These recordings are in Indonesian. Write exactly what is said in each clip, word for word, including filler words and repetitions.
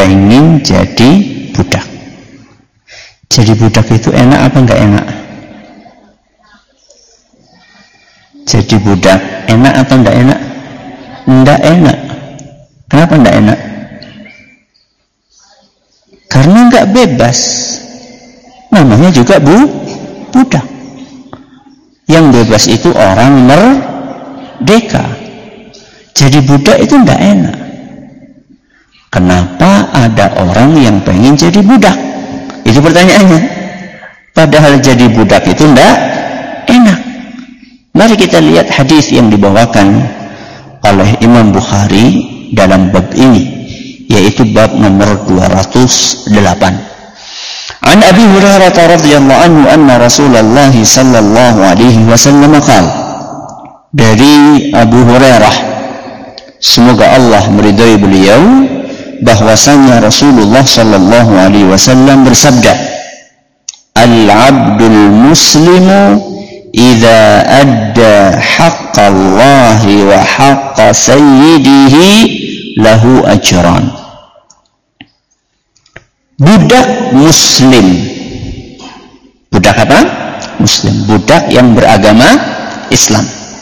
pengen jadi budak. Jadi budak itu enak apa enggak enak? Jadi budak enak atau enggak enak? Enggak enak. Kenapa enggak enak? Karena enggak bebas. Namanya juga bu budak. Yang bebas itu orang merdeka. Jadi budak itu enggak enak. Kenapa ada orang yang pengen jadi budak? Itu pertanyaannya. Padahal jadi budak itu enggak enak. Mari kita lihat hadis yang dibawakan oleh Imam Bukhari dalam bab ini, yaitu bab nomor dua ratus delapan. An Abi Hurairah radhiyallahu anhu anna Rasulullah sallallahu alaihi wasallam qala, dari Abu Hurairah, semoga Allah meridai beliau, bahwasanya Rasulullah sallallahu alaihi wasallam bersabda, al-'abdul muslimu idza adda haqqallahi wa haqqa sayyidihi lahu ajran. Budak muslim. Budak apa? Muslim. Budak yang beragama Islam.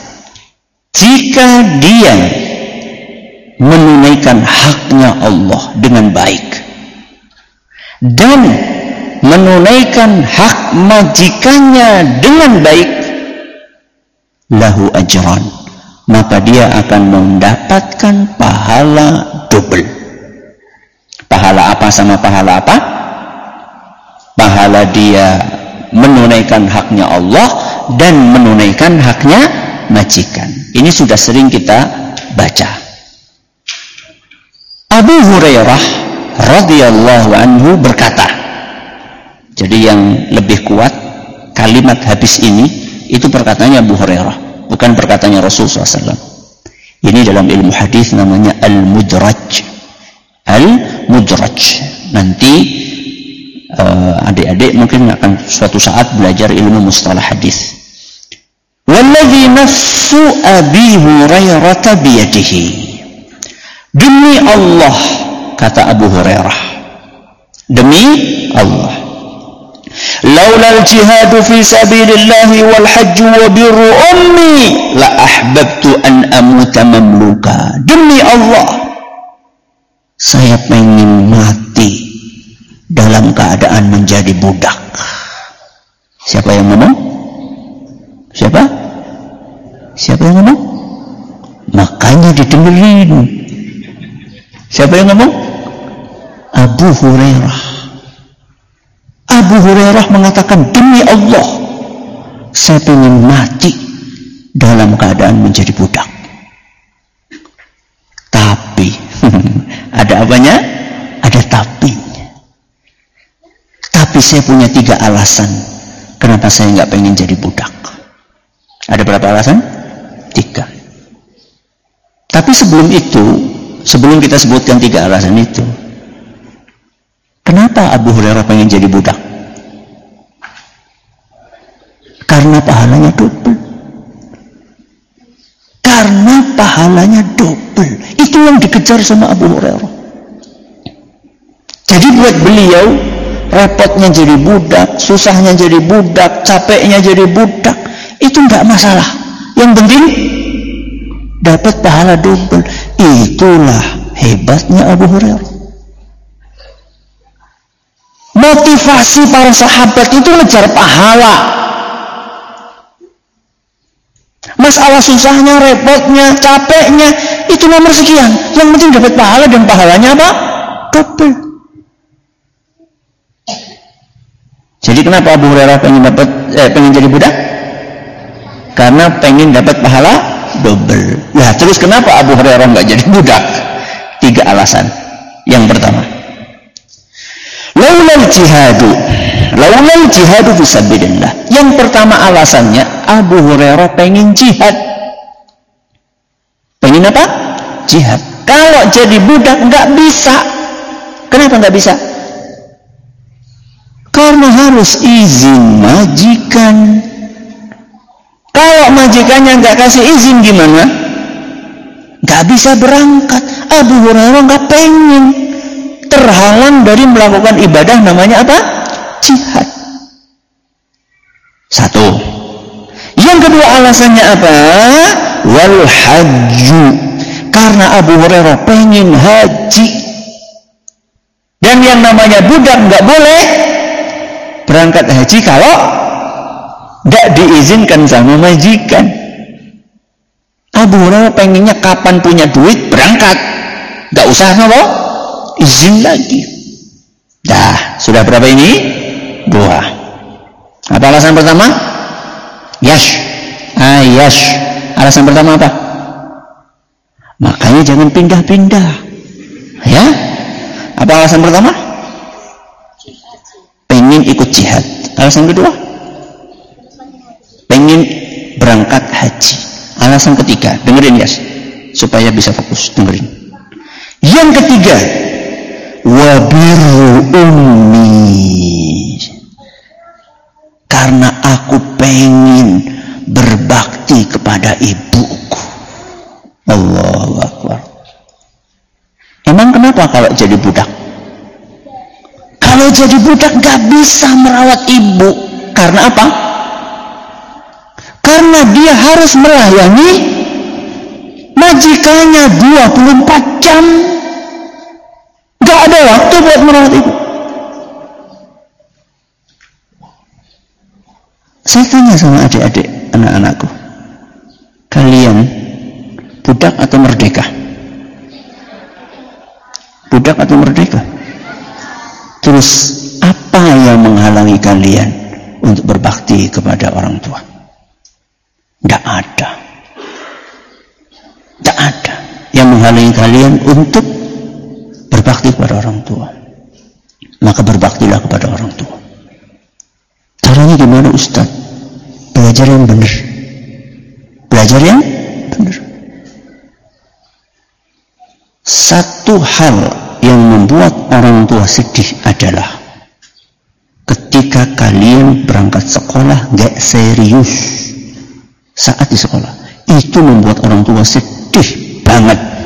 Jika dia menunaikan haknya Allah dengan baik dan menunaikan hak majikannya dengan baik, lahu ajran, maka dia akan mendapatkan pahala double. Pahala apa sama pahala apa? Pahala dia menunaikan haknya Allah dan menunaikan haknya majikan. Ini sudah sering kita baca. Abu Hurairah radhiyallahu anhu berkata, jadi yang lebih kuat kalimat hadis ini itu perkataannya Abu Hurairah, bukan perkataannya Rasulullah shallallahu alaihi wasallam. Ini dalam ilmu hadis namanya al-mudraj. Al-mudraj. Nanti uh, adik-adik mungkin akan suatu saat belajar ilmu mustalah hadis. Walladzi nafsu Abi Hurairah biyadihi. Demi Allah, kata Abu Hurairah, demi Allah, laulal jihadu fi sabilillahi wal hajju wa birru ummi la ahbabtu an amuta mamluka. Demi Allah, saya pengen mati dalam keadaan menjadi budak. Siapa yang ngomong? Siapa? Siapa yang ngomong? Makanya didengerin. Siapa yang ngomong? Abu Hurairah. Abu Hurairah mengatakan, demi Allah, saya ingin mati dalam keadaan menjadi budak. Tapi ada apanya? Ada tapinya. Tapi saya punya tiga alasan kenapa saya nggak pengen jadi budak. Ada berapa alasan? Tiga. Tapi sebelum itu, sebelum kita sebutkan tiga alasan itu, kenapa Abu Hurairah pengen jadi budak? Karena pahalanya double. Karena pahalanya double. Itu yang dikejar sama Abu Hurairah. Jadi buat beliau, repotnya jadi budak, susahnya jadi budak, capeknya jadi budak, itu enggak masalah. Yang penting dapat pahala double. Itulah hebatnya Abu Hurairah. Motivasi para sahabat itu ngejar pahala. Masalah susahnya, repotnya, capeknya, itu nomor sekian. Yang penting dapat pahala, dan pahalanya apa? Double. Jadi kenapa Abu Hurairah pengen dapat, eh, pengen jadi budak? Karena pengen dapat pahala double. Nah, terus kenapa Abu Hurairah nggak jadi budak? Tiga alasan. Yang pertama, laulal jihadu, laulal jihadu fisabilillah. Yang pertama alasannya, Abu Hurairah pengen jihad. Pengen apa? Jihad. Kalau jadi budak nggak bisa. Kenapa nggak bisa? Karena harus izin majikan. Kalau majikannya nggak kasih izin gimana? Nggak bisa berangkat. Abu Hurairah nggak pengen. terhalang dari melakukan ibadah namanya apa? Jihad. Satu. Yang kedua alasannya apa? Wal hajju. Karena Abu Hurairah pengen haji. Dan yang namanya budak nggak boleh berangkat haji kalau nggak diizinkan sama majikan. Abu Hurairah pengennya kapan punya duit berangkat, nggak usah apa izin lagi. Dah, sudah berapa ini? Dua. Apa alasan pertama? Yash. Ah, yash. Alasan pertama apa? Makanya jangan pindah-pindah. Ya? Apa alasan pertama? Pengen ikut jihad. Alasan kedua? Pengen berangkat haji. Alasan ketiga, dengerin ya, supaya bisa fokus, dengerin. Yang ketiga, wabiru ummi. Karena aku pengen berbakti kepada ibuku. Allahu Akbar. Emang kenapa kalau jadi budak? Kalau jadi budak gak bisa merawat ibu. Karena apa? Karena dia harus melayani majikannya dua puluh empat jam. Gak ada waktu buat merawat ibu. Saya tanya sama adik-adik anak-anakku, kalian budak atau merdeka? Budak atau merdeka? Terus apa yang menghalangi kalian untuk berbakti kepada orang tua? Tidak ada. Tidak ada yang menghalangi kalian untuk berbakti kepada orang tua. Maka berbaktilah kepada orang tua. Caranya gimana Ustaz? Belajar yang benar. Belajar yang benar. Satu hal yang membuat orang tua sedih adalah ketika kalian berangkat sekolah gak serius saat di sekolah. Itu membuat orang tua sedih banget.